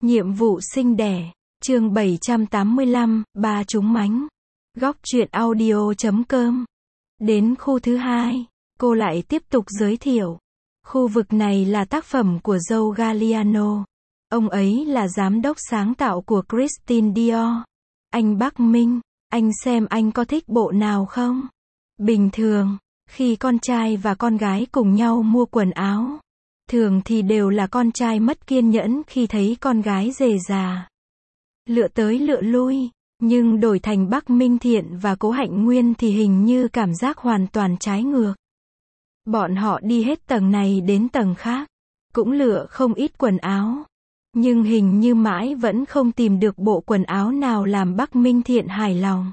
Nhiệm vụ sinh đẻ, chương 785, ba chúng mánh. Góc truyện audio.com. Đến khu thứ hai, cô lại tiếp tục giới thiệu. Khu vực này là tác phẩm của Joe Galliano. Ông ấy là giám đốc sáng tạo của Christian Dior. Anh Bắc Minh, anh xem anh có thích bộ nào không? Bình thường, khi con trai và con gái cùng nhau mua quần áo, thường thì đều là con trai mất kiên nhẫn khi thấy con gái rề rà, lựa tới lựa lui, nhưng đổi thành Bắc Minh Thiện và Cố Hạnh Nguyên thì hình như cảm giác hoàn toàn trái ngược. Bọn họ đi hết tầng này đến tầng khác, cũng lựa không ít quần áo, nhưng hình như mãi vẫn không tìm được bộ quần áo nào làm Bắc Minh Thiện hài lòng.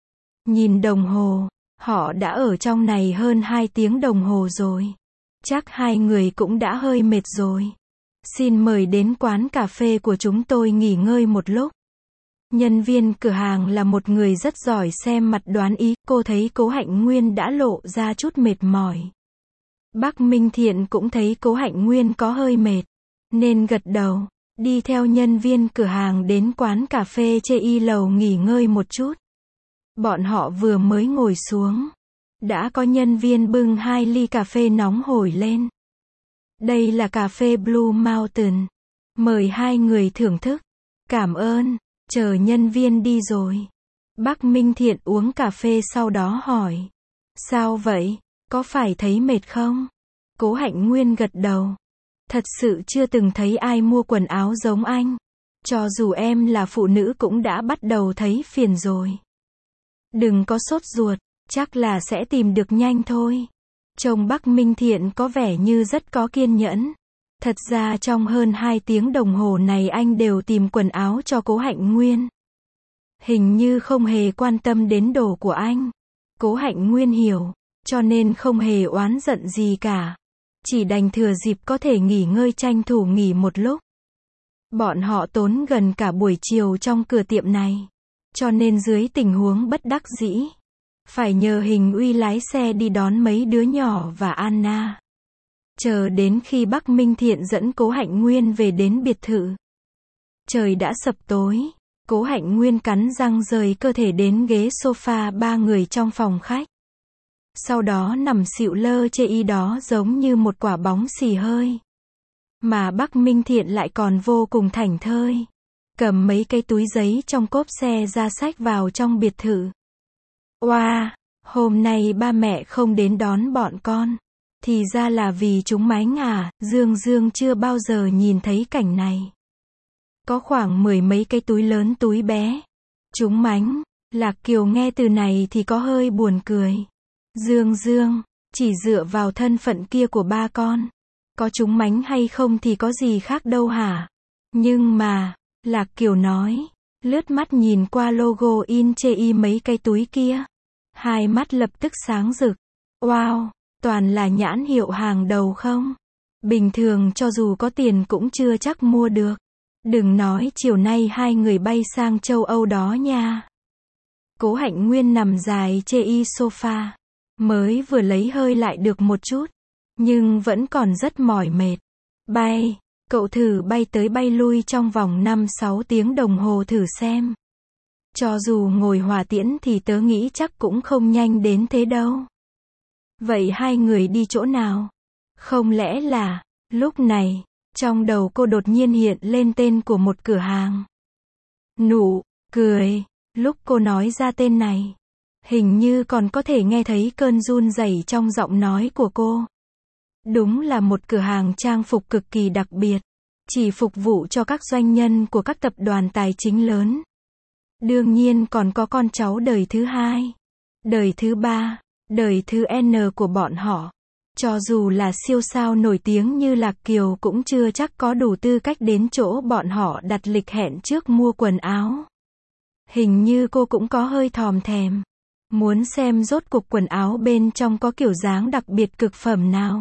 Nhìn đồng hồ, họ đã ở trong này hơn 2 tiếng đồng hồ rồi. Chắc hai người cũng đã hơi mệt rồi. Xin mời đến quán cà phê của chúng tôi nghỉ ngơi một lúc. Nhân viên cửa hàng là một người rất giỏi xem mặt đoán ý. Cô thấy Cố Hạnh Nguyên đã lộ ra chút mệt mỏi. Bắc Minh Thiện cũng thấy Cố Hạnh Nguyên có hơi mệt, nên gật đầu, đi theo nhân viên cửa hàng đến quán cà phê trên y lầu nghỉ ngơi một chút. Bọn họ vừa mới ngồi xuống, đã có nhân viên bưng 2 ly cà phê nóng hổi lên. Đây là cà phê Blue Mountain. Mời hai người thưởng thức. Cảm ơn. Chờ nhân viên đi rồi, Bắc Minh Thiện uống cà phê sau đó hỏi. Sao vậy? Có phải thấy mệt không? Cố Hạnh Nguyên gật đầu. Thật sự chưa từng thấy ai mua quần áo giống anh. Cho dù em là phụ nữ cũng đã bắt đầu thấy phiền rồi. Đừng có sốt ruột. Chắc là sẽ tìm được nhanh thôi. Trông Bắc Minh Thiện có vẻ như rất có kiên nhẫn. Thật ra trong hơn 2 tiếng đồng hồ này anh đều tìm quần áo cho Cố Hạnh Nguyên. Hình như không hề quan tâm đến đồ của anh. Cố Hạnh Nguyên hiểu, cho nên không hề oán giận gì cả. Chỉ đành thừa dịp có thể nghỉ ngơi tranh thủ nghỉ một lúc. Bọn họ tốn gần cả buổi chiều trong cửa tiệm này. Cho nên dưới tình huống bất đắc dĩ, phải nhờ Hình Uy lái xe đi đón mấy đứa nhỏ và Anna. Chờ đến khi Bắc Minh Thiện dẫn Cố Hạnh Nguyên về đến biệt thự. Trời đã sập tối, Cố Hạnh Nguyên cắn răng rời cơ thể đến ghế sofa 3 người trong phòng khách. Sau đó nằm xịu lơ chê y đó giống như một quả bóng xì hơi. Mà Bắc Minh Thiện lại còn vô cùng thảnh thơi. Cầm mấy cái túi giấy trong cốp xe ra xách vào trong biệt thự. Oa, hôm nay ba mẹ không đến đón bọn con. Thì ra là vì chúng mánh à, Dương chưa bao giờ nhìn thấy cảnh này. Có khoảng 10 mấy cái túi lớn túi bé. Chúng mánh, Lạc Kiều nghe từ này thì có hơi buồn cười. Dương, chỉ dựa vào thân phận kia của ba con. Có chúng mánh hay không thì có gì khác đâu hả? Nhưng mà, Lạc Kiều nói, lướt mắt nhìn qua logo in chê mấy cái túi kia. Hai mắt lập tức sáng rực. Wow, toàn là nhãn hiệu hàng đầu không? Bình thường cho dù có tiền cũng chưa chắc mua được. Đừng nói chiều nay hai người bay sang châu Âu đó nha. Cố Hạnh Nguyên nằm dài chê sofa. Mới vừa lấy hơi lại được một chút. Nhưng vẫn còn rất mỏi mệt. Bay. Cậu thử bay tới bay lui trong vòng 5-6 tiếng đồng hồ thử xem. Cho dù ngồi hỏa tiễn thì tớ nghĩ chắc cũng không nhanh đến thế đâu. Vậy hai người đi chỗ nào? Không lẽ là... Lúc này, trong đầu cô đột nhiên hiện lên tên của một cửa hàng. Nụ cười. Lúc cô nói ra tên này, hình như còn có thể nghe thấy cơn run rẩy trong giọng nói của cô. Đúng là một cửa hàng trang phục cực kỳ đặc biệt, chỉ phục vụ cho các doanh nhân của các tập đoàn tài chính lớn. Đương nhiên còn có con cháu đời thứ 2, đời thứ 3, đời thứ N của bọn họ. Cho dù là siêu sao nổi tiếng như Lạc Kiều cũng chưa chắc có đủ tư cách đến chỗ bọn họ đặt lịch hẹn trước mua quần áo. Hình như cô cũng có hơi thòm thèm, muốn xem rốt cuộc quần áo bên trong có kiểu dáng đặc biệt cực phẩm nào.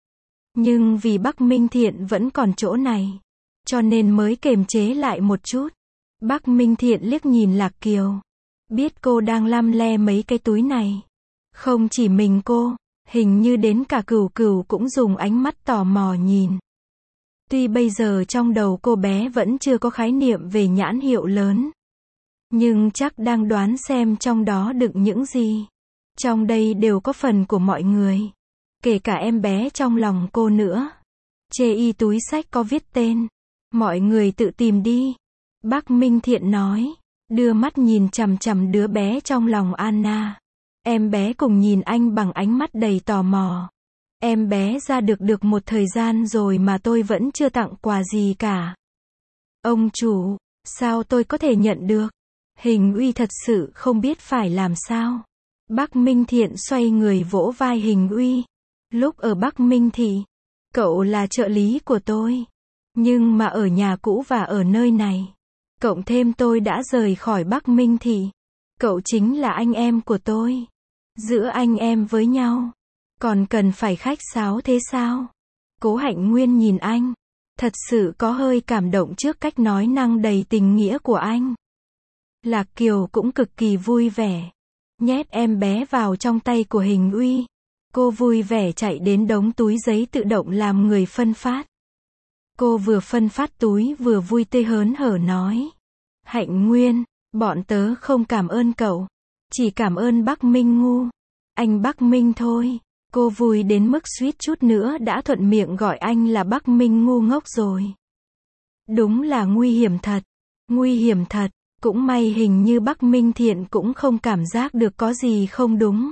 Nhưng vì Bắc Minh Thiện vẫn còn chỗ này, cho nên mới kềm chế lại một chút. Bắc Minh Thiện liếc nhìn Lạc Kiều, biết cô đang lăm le mấy cái túi này. Không chỉ mình cô, hình như đến cả Cửu cũng dùng ánh mắt tò mò nhìn. Tuy bây giờ trong đầu cô bé vẫn chưa có khái niệm về nhãn hiệu lớn, nhưng chắc đang đoán xem trong đó đựng những gì. Trong đây đều có phần của mọi người, kể cả em bé trong lòng cô nữa. Chê y túi xách có viết tên. Mọi người tự tìm đi. Bác Minh Thiện nói, đưa mắt nhìn chằm chằm đứa bé trong lòng Anna. Em bé cùng nhìn anh bằng ánh mắt đầy tò mò. Em bé ra được một thời gian rồi mà tôi vẫn chưa tặng quà gì cả. Ông chủ, sao tôi có thể nhận được? Hình Uy thật sự không biết phải làm sao. Bác Minh Thiện xoay người vỗ vai Hình Uy. Lúc ở Bắc Minh Thị, cậu là trợ lý của tôi. Nhưng mà ở nhà cũ và ở nơi này, cộng thêm tôi đã rời khỏi Bắc Minh Thị. Cậu chính là anh em của tôi. Giữa anh em với nhau, còn cần phải khách sáo thế sao? Cố Hạnh Nguyên nhìn anh, thật sự có hơi cảm động trước cách nói năng đầy tình nghĩa của anh. Lạc Kiều cũng cực kỳ vui vẻ, nhét em bé vào trong tay của Hình Uy. Cô vui vẻ chạy đến đống túi giấy tự động làm người phân phát. Cô vừa phân phát túi vừa vui tươi hớn hở nói. Hạnh Nguyên, bọn tớ không cảm ơn cậu, chỉ cảm ơn bác Minh ngu. Anh Bắc Minh thôi. Cô vui đến mức suýt chút nữa đã thuận miệng gọi anh là Bắc Minh ngu ngốc rồi. Đúng là nguy hiểm thật. Nguy hiểm thật. Cũng may hình như Bắc Minh Thiện cũng không cảm giác được có gì không đúng.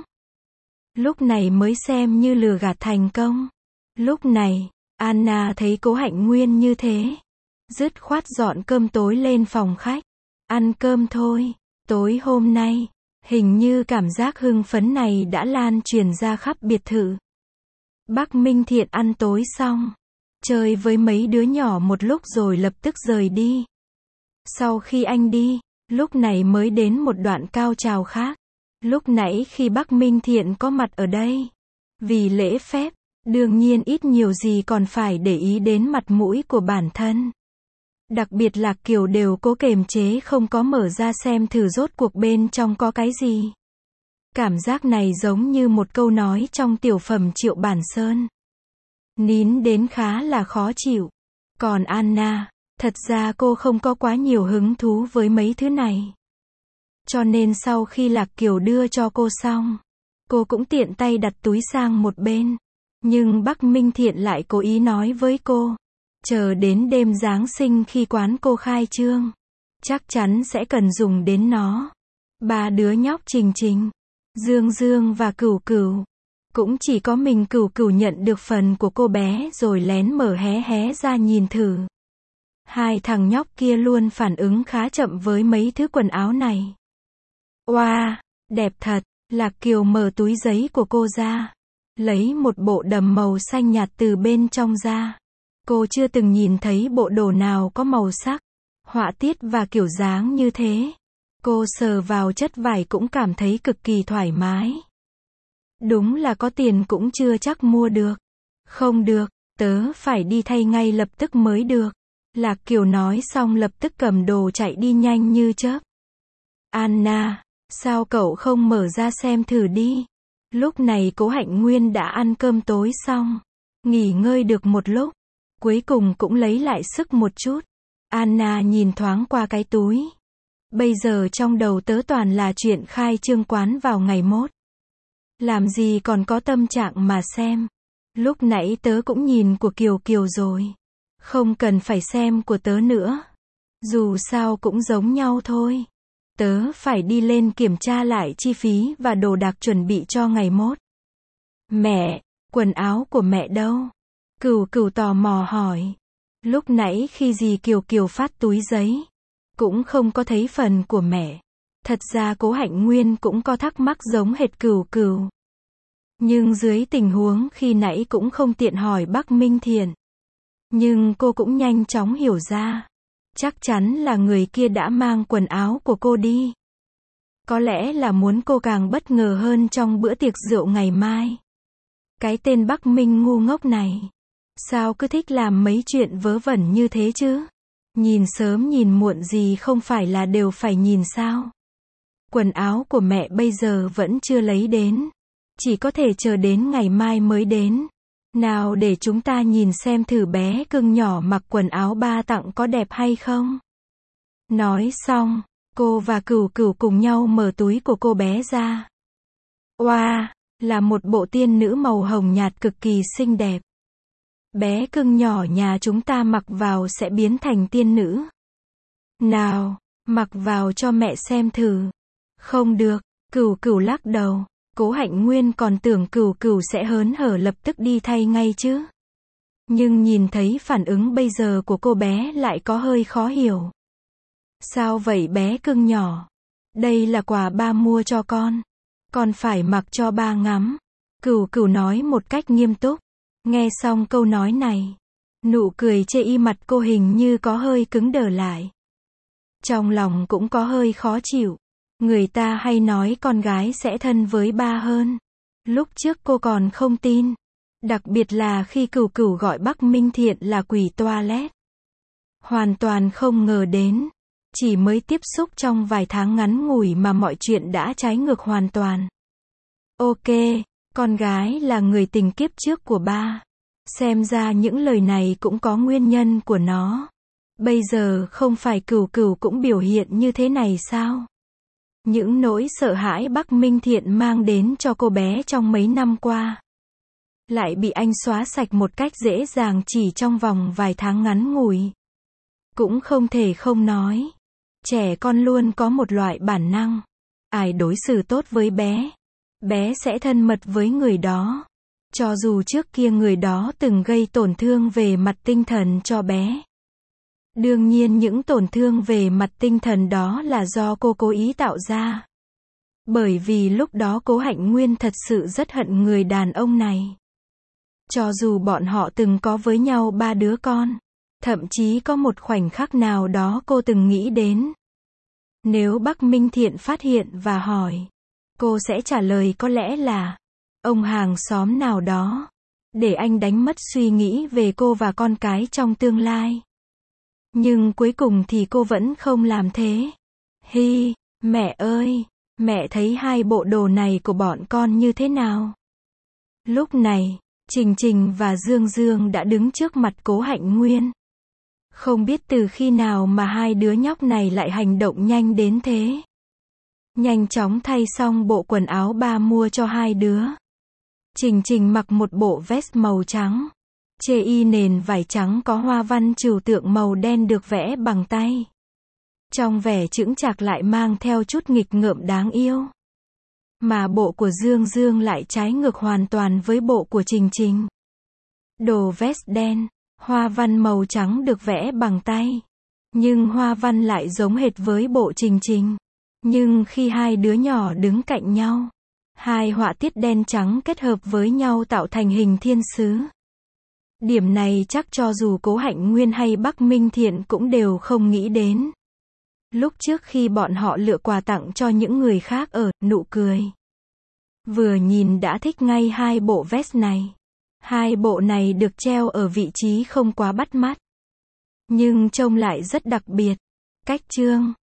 Lúc này mới xem như lừa gạt thành công. Lúc này, Anna thấy Cố Hạnh Nguyên như thế, dứt khoát dọn cơm tối lên phòng khách. Ăn cơm thôi. Tối hôm nay, hình như cảm giác hưng phấn này đã lan truyền ra khắp biệt thự. Bắc Minh Thiện ăn tối xong, chơi với mấy đứa nhỏ một lúc rồi lập tức rời đi. Sau khi anh đi, lúc này mới đến một đoạn cao trào khác. Lúc nãy khi Bắc Minh Thiện có mặt ở đây, vì lễ phép, đương nhiên ít nhiều gì còn phải để ý đến mặt mũi của bản thân. Đặc biệt là Kiều đều cố kiềm chế không có mở ra xem thử rốt cuộc bên trong có cái gì. Cảm giác này giống như một câu nói trong tiểu phẩm Triệu Bản Sơn. Nín đến khá là khó chịu. Còn Anna, thật ra cô không có quá nhiều hứng thú với mấy thứ này. Cho nên sau khi Lạc Kiều đưa cho cô xong, cô cũng tiện tay đặt túi sang một bên. Nhưng Bắc Minh Thiện lại cố ý nói với cô, chờ đến đêm Giáng sinh khi quán cô khai trương, chắc chắn sẽ cần dùng đến nó. Ba đứa nhóc Trình Trình, Dương Dương và Cửu Cửu, cũng chỉ có mình Cửu Cửu nhận được phần của cô bé rồi lén mở hé hé ra nhìn thử. Hai thằng nhóc kia luôn phản ứng khá chậm với mấy thứ quần áo này. Oa, đẹp thật. Lạc Kiều mở túi giấy của cô ra, lấy một bộ đầm màu xanh nhạt từ bên trong ra. Cô chưa từng nhìn thấy bộ đồ nào có màu sắc, họa tiết và kiểu dáng như thế. Cô sờ vào chất vải cũng cảm thấy cực kỳ thoải mái. Đúng là có tiền cũng chưa chắc mua được. Không được, tớ phải đi thay ngay lập tức mới được. Lạc Kiều nói xong lập tức cầm đồ chạy đi nhanh như chớp. Anna, sao cậu không mở ra xem thử đi? Lúc này Cố Hạnh Nguyên đã ăn cơm tối xong, nghỉ ngơi được một lúc, cuối cùng cũng lấy lại sức một chút. Anna nhìn thoáng qua cái túi. Bây giờ trong đầu tớ toàn là chuyện khai trương quán vào ngày mốt. Làm gì còn có tâm trạng mà xem. Lúc nãy tớ cũng nhìn của Kiều Kiều rồi. Không cần phải xem của tớ nữa. Dù sao cũng giống nhau thôi. Tớ phải đi lên kiểm tra lại chi phí và đồ đạc chuẩn bị cho ngày mốt. Mẹ, quần áo của mẹ đâu? Cửu Cửu tò mò hỏi. Lúc nãy khi dì Kiều Kiều phát túi giấy, cũng không có thấy phần của mẹ. Thật ra Cố Hạnh Nguyên cũng có thắc mắc giống hệt Cửu Cửu. Nhưng dưới tình huống khi nãy cũng không tiện hỏi Bắc Minh Thiện. Nhưng cô cũng nhanh chóng hiểu ra. Chắc chắn là người kia đã mang quần áo của cô đi. Có lẽ là muốn cô càng bất ngờ hơn trong bữa tiệc rượu ngày mai. Cái tên Bắc Minh ngu ngốc này, sao cứ thích làm mấy chuyện vớ vẩn như thế chứ? Nhìn sớm nhìn muộn gì không phải là đều phải nhìn sao? Quần áo của mẹ bây giờ vẫn chưa lấy đến. Chỉ có thể chờ đến ngày mai mới đến. Nào để chúng ta nhìn xem thử bé cưng nhỏ mặc quần áo ba tặng có đẹp hay không. Nói xong, cô và Cửu Cửu cùng nhau mở túi của cô bé ra. Wow, là một bộ tiên nữ màu hồng nhạt cực kỳ xinh đẹp. Bé cưng nhỏ nhà chúng ta mặc vào sẽ biến thành tiên nữ. Nào, mặc vào cho mẹ xem thử. Không được, Cửu Cửu lắc đầu. Cố Hạnh Nguyên còn tưởng Cửu Cửu sẽ hớn hở lập tức đi thay ngay chứ. Nhưng nhìn thấy phản ứng bây giờ của cô bé lại có hơi khó hiểu. Sao vậy bé cưng nhỏ? Đây là quà ba mua cho con phải mặc cho ba ngắm. Cửu Cửu nói một cách nghiêm túc. Nghe xong câu nói này, nụ cười chê y mặt cô hình như có hơi cứng đờ lại. Trong lòng cũng có hơi khó chịu. Người ta hay nói con gái sẽ thân với ba hơn. Lúc trước cô còn không tin. Đặc biệt là khi Cửu Cửu gọi Bắc Minh Thiện là quỷ toilet. Hoàn toàn không ngờ đến. Chỉ mới tiếp xúc trong vài tháng ngắn ngủi mà mọi chuyện đã trái ngược hoàn toàn. Ok, con gái là người tình kiếp trước của ba. Xem ra những lời này cũng có nguyên nhân của nó. Bây giờ không phải Cửu Cửu cũng biểu hiện như thế này sao? Những nỗi sợ hãi Bắc Minh Thiện mang đến cho cô bé trong mấy năm qua lại bị anh xóa sạch một cách dễ dàng chỉ trong vòng vài tháng ngắn ngủi. Cũng không thể không nói, trẻ con luôn có một loại bản năng. Ai đối xử tốt với bé sẽ thân mật với người đó. Cho dù trước kia người đó từng gây tổn thương về mặt tinh thần cho bé. Đương nhiên những tổn thương về mặt tinh thần đó là do cô cố ý tạo ra. Bởi vì lúc đó Cố Hạnh Nguyên thật sự rất hận người đàn ông này. Cho dù bọn họ từng có với nhau 3 đứa con. Thậm chí có một khoảnh khắc nào đó cô từng nghĩ đến. Nếu Bắc Minh Thiện phát hiện và hỏi, cô sẽ trả lời có lẽ là ông hàng xóm nào đó. Để anh đánh mất suy nghĩ về cô và con cái trong tương lai. Nhưng cuối cùng thì cô vẫn không làm thế. Hi, mẹ ơi, mẹ thấy hai bộ đồ này của bọn con như thế nào? Lúc này, Trình Trình và Dương Dương đã đứng trước mặt Cố Hạnh Nguyên. Không biết từ khi nào mà hai đứa nhóc này lại hành động nhanh đến thế. Nhanh chóng thay xong bộ quần áo ba mua cho hai đứa. Trình Trình mặc một bộ vest màu trắng. Chê y nền vải trắng có hoa văn trừu tượng màu đen được vẽ bằng tay. Trong vẻ chững chạc lại mang theo chút nghịch ngợm đáng yêu. Mà bộ của Dương Dương lại trái ngược hoàn toàn với bộ của Trình Trình. Đồ vest đen, hoa văn màu trắng được vẽ bằng tay. Nhưng hoa văn lại giống hệt với bộ Trình Trình. Nhưng khi hai đứa nhỏ đứng cạnh nhau, hai họa tiết đen trắng kết hợp với nhau tạo thành hình thiên sứ. Điểm này chắc cho dù Cố Hạnh Nguyên hay Bắc Minh Thiện cũng đều không nghĩ đến. Lúc trước khi bọn họ lựa quà tặng cho những người khác ở Nụ Cười. Vừa nhìn đã thích ngay hai bộ vest này. Hai bộ này được treo ở vị trí không quá bắt mắt. Nhưng trông lại rất đặc biệt. Cách trương.